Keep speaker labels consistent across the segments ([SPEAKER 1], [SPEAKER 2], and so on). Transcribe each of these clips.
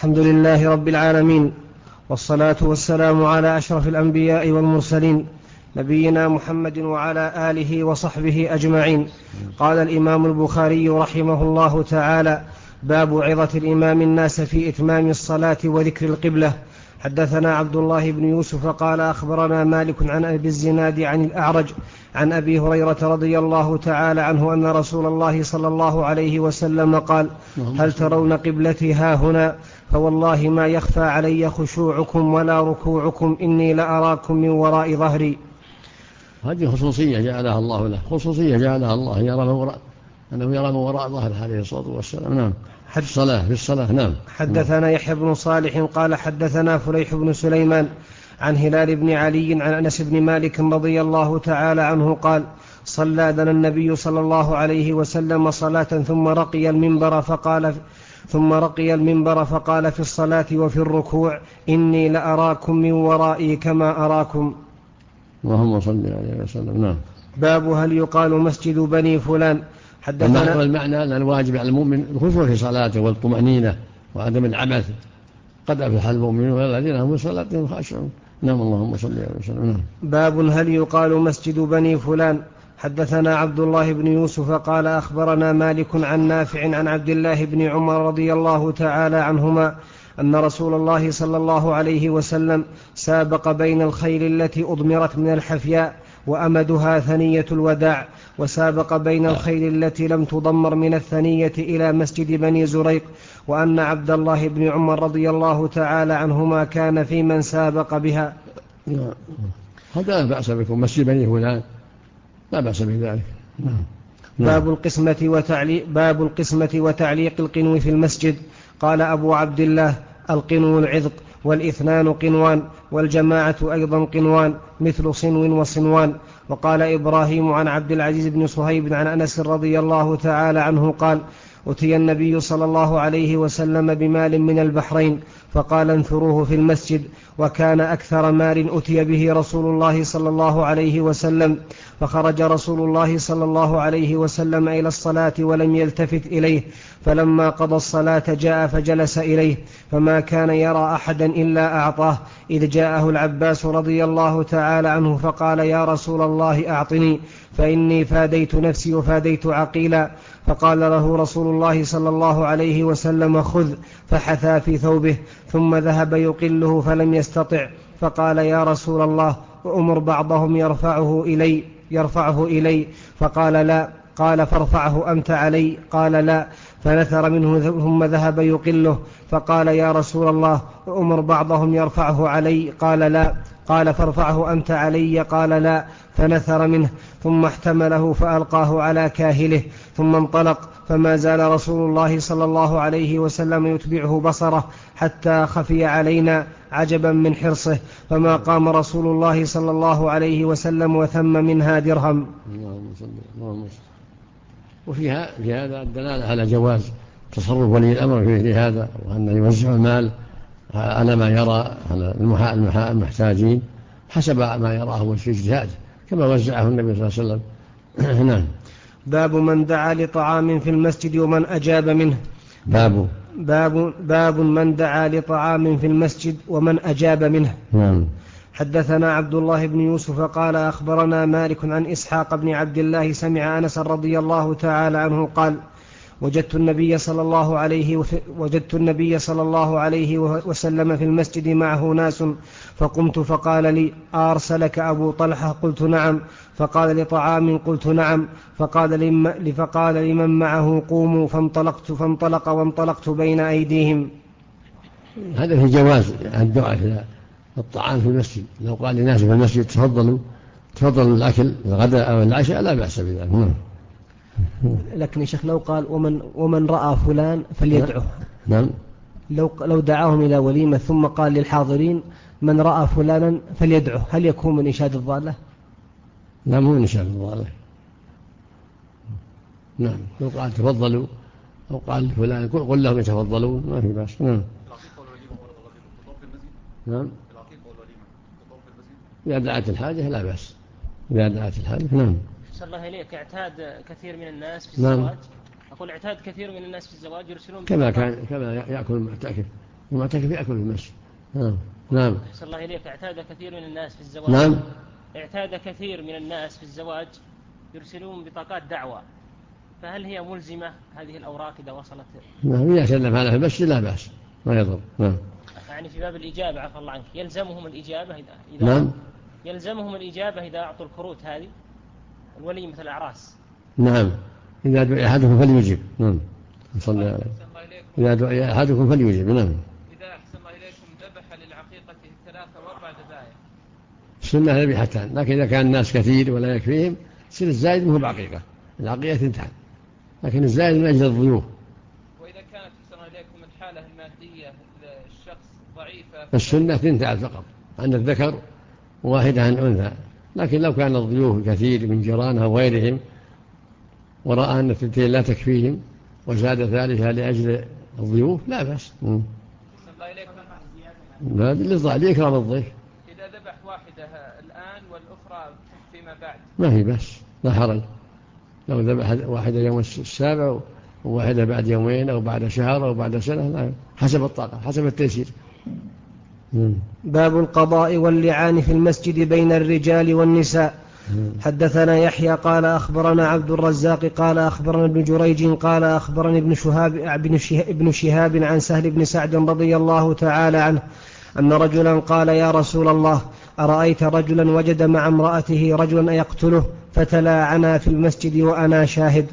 [SPEAKER 1] الحمد لله رب العالمين، والصلاة والسلام على أشرف الأنبياء والمرسلين، نبينا محمد وعلى آله وصحبه أجمعين. قال الإمام البخاري رحمه الله تعالى: باب عظة الإمام الناس في إتمام الصلاة وذكر القبلة. حدثنا عبد الله بن يوسف قال أخبرنا مالك عن أبي الزناد عن الأعرج عن أبي هريرة رضي الله تعالى عنه أن رسول الله صلى الله عليه وسلم قال: هل ترون قبلتي هاهنا؟ فوالله ما يخفى علي خشوعكم ولا ركوعكم، إني لأراكم من وراء ظهري.
[SPEAKER 2] هذه خصوصية جعلها الله له، خصوصية جعلها الله، أنه يرى من وراء ظهر عليه الصلاة والسلام. نعم. في الصلاة. نعم.
[SPEAKER 1] حدثنا يحيى بن صالح قال حدثنا فليح بن سليمان عن هلال بن علي عن أنس بن مالك رضي الله تعالى عنه قال: صلى لنا النبي صلى الله عليه وسلم صلاة ثم رقي المنبر فقال في الصلاة وفي الركوع: إني لأراكم من ورائي كما أراكم.
[SPEAKER 2] اللهم صل عليه وسلم. نعم.
[SPEAKER 1] باب هل يقال مسجد بني فلان. حدثنا
[SPEAKER 2] المعنى أن الواجب على المؤمن الخشوع في صلاته والطمأنينة وعدم العبث. قد أفلح المؤمنون الذين هم في صلاتهم خاشعون. نعم. اللهم صل عليه وسلم. نعم.
[SPEAKER 1] باب هل يقال مسجد بني فلان. حدثنا عبد الله بن يوسف قال أخبرنا مالك عن نافع عن عبد الله بن عمر رضي الله تعالى عنهما أن رسول الله صلى الله عليه وسلم سابق بين الخيل التي أضمرت من الحفياء وأمدها ثنية الوداع، وسابق بين الخيل التي لم تضمر من الثنية إلى مسجد بني زريق، وأن عبد الله بن عمر رضي الله تعالى عنهما كان في من سابق بها.
[SPEAKER 2] هذا لا بأس بكم مسجد بني فلان، لا بأس بذلك.
[SPEAKER 1] باب القسمة وتعليق القنو في المسجد. قال أبو عبد الله: القنو العذق، والإثنان قنوان، والجماعة أيضا قنوان، مثل صنو وصنوان. وقال إبراهيم عن عبد العزيز بن صهيب عن أنس رضي الله تعالى عنه قال: أتي النبي صلى الله عليه وسلم بمال من البحرين فقال: انثروه في المسجد. وكان أكثر مال أتي به رسول الله صلى الله عليه وسلم، فخرج رسول الله صلى الله عليه وسلم إلى الصلاة ولم يلتفت إليه، فلما قضى الصلاة جاء فجلس إليه، فما كان يرى أحدا إلا أعطاه، إذ جاءه العباس رضي الله تعالى عنه فقال: يا رسول الله أعطني، فإني فاديت نفسي وفاديت عقيلا. فقال له رسول الله صلى الله عليه وسلم: خذ. فحثى في ثوبه ثم ذهب يقله فلم يستطع، فقال: يا رسول الله أمر بعضهم يرفعه إلي. فقال: لا. قال: فارفعه أنت علي. قال: لا. فنثر منه ثم ذهب يقله، فقال: يا رسول الله أمر بعضهم يرفعه علي. قال: لا. قال: فارفعه أنت علي. قال: لا. فنثر منه ثم احتمله فألقاه على كاهله ثم انطلق، فما زال رسول الله صلى الله عليه وسلم يتبعه بصره حتى خفي علينا عجبا من حرصه، فما قام رسول الله صلى الله عليه وسلم وثم منها درهم.
[SPEAKER 2] وفي هذا الدلالة على جواز تصرف ولي الأمر في مثل هذا، وأن يوزع المال على ما يرى المحتاجين حسب ما يراه وفي اجتهاده كما وزعه النبي صلى الله عليه وسلم. نعم.
[SPEAKER 1] باب من دعا لطعام في المسجد ومن أجاب منه. باب من دعا لطعام في المسجد ومن أجاب منه.
[SPEAKER 2] نعم.
[SPEAKER 1] حدثنا عبد الله بن يوسف قال أخبرنا مالك عن إسحاق بن عبد الله سمع أنس رضي الله تعالى عنه قال: وجدت النبي صلى الله عليه وسلم في المسجد معه ناس، فقمت فقال لي: أرسلك أبو طلحة؟ قلت: نعم. فقال: لطعام؟ قلت: نعم. فقال لمن معه: قوموا. فانطلق وانطلقت بين أيديهم.
[SPEAKER 2] هذا في جواز الدعاء في الطعام في المسجد. لو قال لناس في المسجد: تفضلوا الأكل الغداء أو العشاء، لا بأس بذلك.
[SPEAKER 1] لكن يا شيخ لو قال: ومن رأى فلان فليدعه.
[SPEAKER 2] نعم.
[SPEAKER 1] لو دعاهم إلى وليمة ثم قال للحاضرين: من رأى فلانا فليدعه، هل يكون من إشهاد الضالة؟
[SPEAKER 2] لا، مو من إشهاد الضالة. نعم. لو قال تفضلوا أو قال فلان قل لهم يتفضلون، ما في بأس. نعم. نعم. إذا دعت الحاجة لا بأس. إذا دعت الحاجة. نعم.
[SPEAKER 3] صلى الله إليك. اعتاد كثير من الناس في الزواج. نعم. أقول اعتاد كثير من الناس في الزواج يرسلون
[SPEAKER 2] كما يأكل المعتكف المعتكف يأكل في المسجد. نعم.
[SPEAKER 3] أحسن الله إليك. اعتاد كثير من الناس في الزواج.
[SPEAKER 2] نعم.
[SPEAKER 3] اعتاد كثير من الناس في الزواج يرسلون بطاقات دعوة، فهل هي ملزمة هذه الأوراق إذا وصلت؟
[SPEAKER 2] نعم، إذا سلم هذا في المسجد لا بأس، ما يضر. نعم.
[SPEAKER 3] يعني في باب الإجابة عفى الله عنك، يلزمهم الإجابة إذا
[SPEAKER 2] نعم.
[SPEAKER 3] يلزمهم الإجابة إذا أعطوا الكروت هذه الولي مثل الأعراس.
[SPEAKER 2] نعم، إذا دعي أحدكم فليجب. نعم. إذا دعي أحدكم فليجب. نعم.
[SPEAKER 4] إذا أحسن الله إليكم ذبح للعقيقة 3 و4 ذبائح.
[SPEAKER 2] السنة ذبيحتان، لكن إذا كان الناس كثير ولا يكفيهم يصير الزائد منه بعقيقة، العقيقة 2، لكن الزائد من أجل الضيوف.
[SPEAKER 4] وإذا كانت أحسن الله إليكم الحالة المادية للشخص ضعيفة
[SPEAKER 2] السنة 2 فقط عن الذكر وواحدة عن أنثى، لكن لو كان الضيوف كثير من جيرانها وغيرهم ورأى أن 2 لا تكفيهم وزاد ثالثها لأجل الضيوف لا بأس. لا لإكرام الضيف.
[SPEAKER 4] إذا ذبح واحدة الآن والأخرى فيما بعد
[SPEAKER 2] ما هي بس، لا حرج. لو ذبح واحدة يوم 7 وواحدة بعد 2 أو بعد شهر أو بعد سنة، لا، حسب الطاقة حسب التيسير.
[SPEAKER 1] باب القضاء واللعان في المسجد بين الرجال والنساء. حدثنا يحيى قال أخبرنا عبد الرزاق قال أخبرنا ابن جريج قال أخبرني ابن شهاب عن سهل بن سعد رضي الله تعالى عنه أن رجلا قال يا رسول الله أرأيت رجلا وجد مع امرأته رجلا يقتله فتلاعنا في المسجد وأنا شاهد.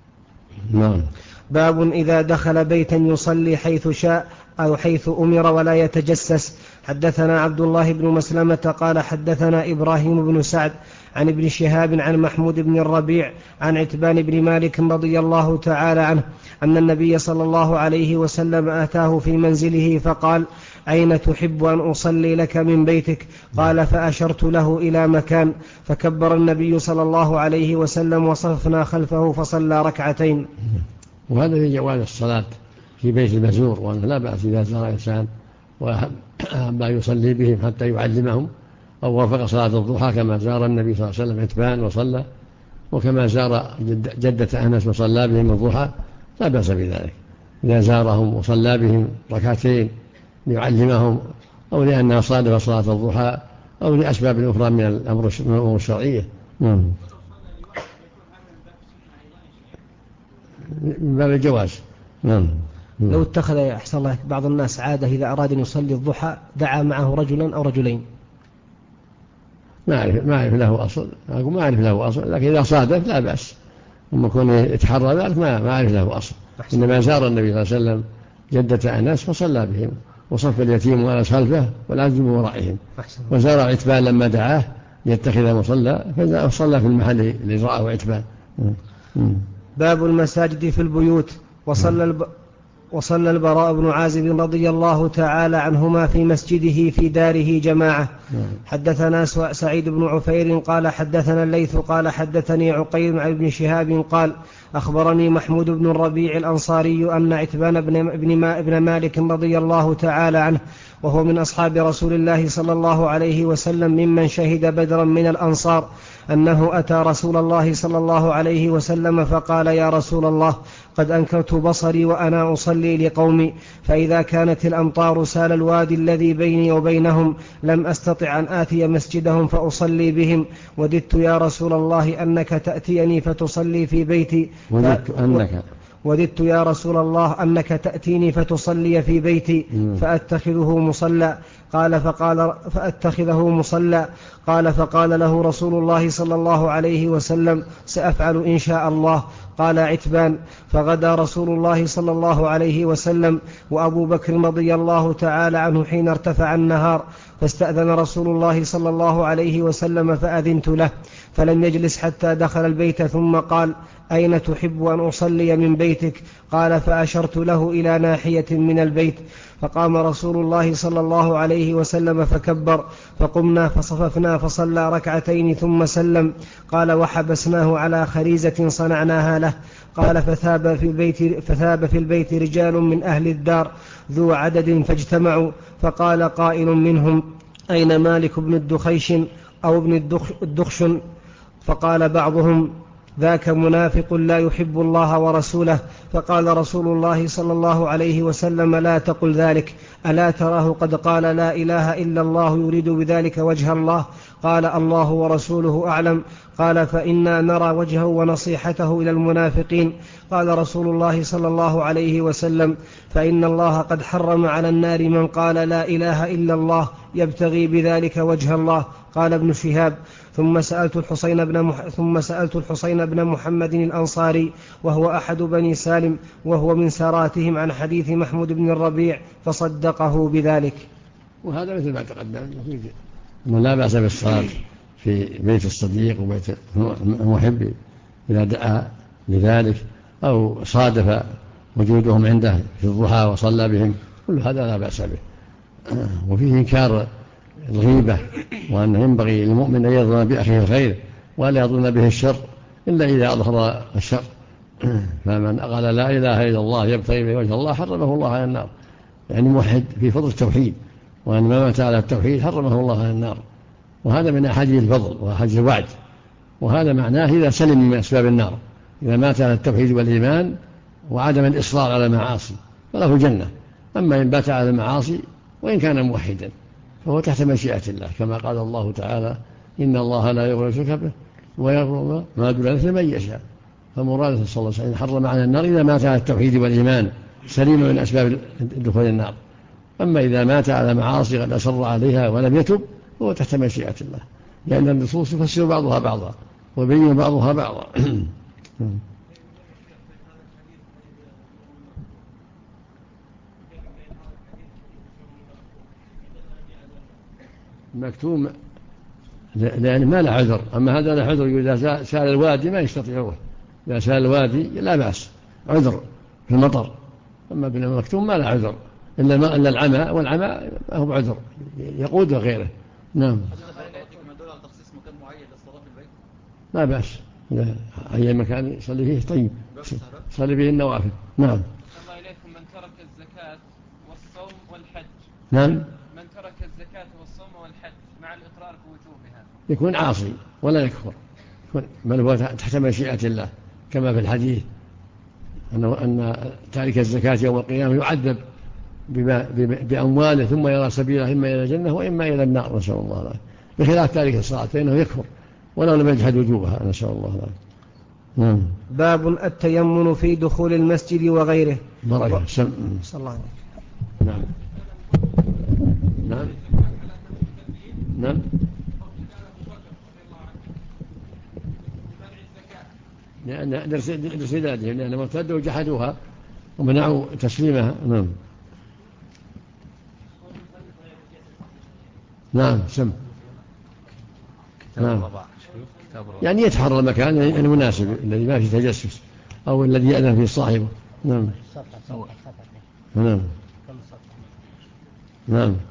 [SPEAKER 1] باب إذا دخل بيتا يصلي حيث شاء أو حيث أمر ولا يتجسس. حدثنا عبد الله بن مسلمة قال حدثنا إبراهيم بن سعد عن ابن شهاب عن محمود بن الربيع عن عتبان بن مالك رضي الله تعالى عنه أن النبي صلى الله عليه وسلم أتاه في منزله فقال أين تحب أن أصلي لك من بيتك؟ قال فأشرت له إلى مكان، فكبر النبي صلى الله عليه وسلم وصفنا خلفه فصلى 2.
[SPEAKER 2] وهذا في جواز الصلاة في بيت المزور، وأنه لا بأس إذا زار إنسان وما يصلي بهم حتى يعلمهم، أو وافق صلاة الضحى كما زار النبي صلى الله عليه وسلم عتبان وصلى، وكما زار جدة أنس وصلى بهم الضحى، لا بأس بذلك إذا زارهم وصلى بهم 2 ليعلمهم، أو لأنها صادف صلاة الضحى، أو لأسباب أخرى من الأمور الشرعية. من باب الجواز.
[SPEAKER 1] لو اتخذ أحسن الله بعض الناس عادة إذا أراد أن يصلي الضحى دعا معه رجلا أو رجلين،
[SPEAKER 2] ما أعرف له أصل، أقول ما أعرف له أصل، لكن إذا صادف لا بأس، وما يكون يتحرى ذلك ما أعرف له أصل. إنما زار النبي صلى الله عليه وسلم جدة أنس فصلى بهم، وصف اليتيم وأنس خلفه والعزم ورائهم، وزار عتبان لما دعاه يتخذ مصلى فصلى في المحل اللي رأه عتبان.
[SPEAKER 1] باب المساجد في البيوت. وصلى البراء بن عازب رضي الله تعالى عنهما في مسجده في داره جماعة. حدثنا سعيد بن عفير قال حدثنا الليث قال حدثني عقيل عن ابن شهاب قال أخبرني محمود بن الربيع الأنصاري أن عتبان بن مالك رضي الله تعالى عنه وهو من أصحاب رسول الله صلى الله عليه وسلم ممن شهد بدرا من الأنصار أنه أتى رسول الله صلى الله عليه وسلم فقال يا رسول الله قد أنكرت بصري وأنا أصلي لقومي، فإذا كانت الأمطار سال الوادي الذي بيني وبينهم لم أستطع أن آتي مسجدهم فأصلي بهم، وددت يا رسول الله أنك تأتيني فتصلي في بيتي وددت يا رسول الله أنك تأتيني فتصلي في بيتي فأتخذه مصلى. قال فقال له رسول الله صلى الله عليه وسلم سأفعل إن شاء الله. قال عتبان فغدا رسول الله صلى الله عليه وسلم وأبو بكر رضي الله تعالى عنه حين ارتفع النهار، فاستأذن رسول الله صلى الله عليه وسلم فأذنت له، فلم يجلس حتى دخل البيت ثم قال أين تحب أن أصلي من بيتك؟ قال فأشرت له إلى ناحية من البيت، فقام رسول الله صلى الله عليه وسلم فكبر، فقمنا فصففنا فصلى 2 ثم سلم. قال وحبسناه على خريزة صنعناها له. قال فثاب في البيت رجال من أهل الدار ذو عدد فاجتمعوا، فقال قائل منهم أين مالك بن الدخيش أو ابن الدخشن؟ فقال ذاك منافق لا يحب الله ورسوله. فقال رسول الله صلى الله عليه وسلم: لا تقل ذلك، ألا تراه قد قال لا إله إلا الله يريد بذلك وجه الله؟ قال: الله ورسوله أعلم. قال: فإنا نرى وجهه ونصيحته إلى المنافقين. قال رسول الله صلى الله عليه وسلم: فإن الله قد حرم على النار من قال لا إله إلا الله يبتغي بذلك وجه الله. قال ابن شهاب: ثم سألت الحسين بن محمد الأنصاري وهو أحد بني سالم وهو من ساراتهم عن حديث محمود بن الربيع فصدقه بذلك.
[SPEAKER 2] وهذا مثل ما تقدم أنه لا بأس بالصلاة في بيت الصديق وبيت المحب إذا دعا لذلك أو صادف وجودهم عنده في الضحى وصلى بهم، كل هذا لا بأس به. وفيه إنكار الغيبة، وأنه ينبغي للمؤمن أن يظن بأخيه الخير ولا يظن به الشر إلا إذا أظهر الشر. فمن قال لا إله إلا الله يبتغي به وجه الله حرمه الله على النار، يعني موحد في فضل التوحيد، وأن ما مات على التوحيد حرمه الله على النار. وهذا من أحاديث الفضل وأحاديث الوعد، وهذا معناه إذا سلم من أسباب النار، إذا مات على التوحيد والإيمان وعدم الإصرار على المعاصي فله الجنة. أما إن بات على المعاصي وإن كان موحدا فهو تحت مشيئة الله، كما قال الله تعالى: إن الله لا يغفر الشرك به ويغفر ما دون ذلك لمن يشاء. فمراد صلى الله عليه وسلم حرم على النار إذا مات على التوحيد والإيمان سليم من أسباب دخول النار. أما إذا مات على معاصي قد أصر عليها ولم يتب فهو تحت مشيئة الله، لأن النصوص تفسر بعضها بعضا وبين بعضها بعضا. مكتوم لأن ما له عذر، أما هذا له عذر، إذا سال الوادي ما يستطيعه، إذا سال الوادي لا بأس، عذر في المطر. أما بالمكتوم ما له عذر إلا العمى، والعمى هو بعذر يقود غيره. نعم. لا بأس إذا أي مكان يصلي فيه طيب صلي به النوافل. نعم.
[SPEAKER 4] الله إليكم، من ترك الزكاة والصوم والحج.
[SPEAKER 2] نعم.
[SPEAKER 4] من ترك الزكاة والصوم والحج مع الإقرار بوجوبها
[SPEAKER 2] يكون عاصي ولا يكفر، بل هو تحت مشيئة الله، كما في الحديث أن تارك الزكاة يوم القيامة يعذب بأمواله ثم يرى سبيله إما إلى الجنة وإما إلى النار، نسأل الله العافية، بخلاف تارك الصلاة فإنه يكفر ولو لم يجحد وجوبها، نسأل الله العافية. نعم.
[SPEAKER 1] باب التيمن في دخول المسجد وغيره.
[SPEAKER 2] بركة.
[SPEAKER 1] صلى الله عليه وسلم.
[SPEAKER 2] نعم. نعم. نعم. لأن درسدادهم لأن مرتدوا وجحدوها ومنعوا تسليمها. نعم. نعم. سم. نعم. يعني يتحرى المكان المناسب الذي ما فيه تجسس أو الذي يأذن فيه صاحبه. نعم. نعم. نعم.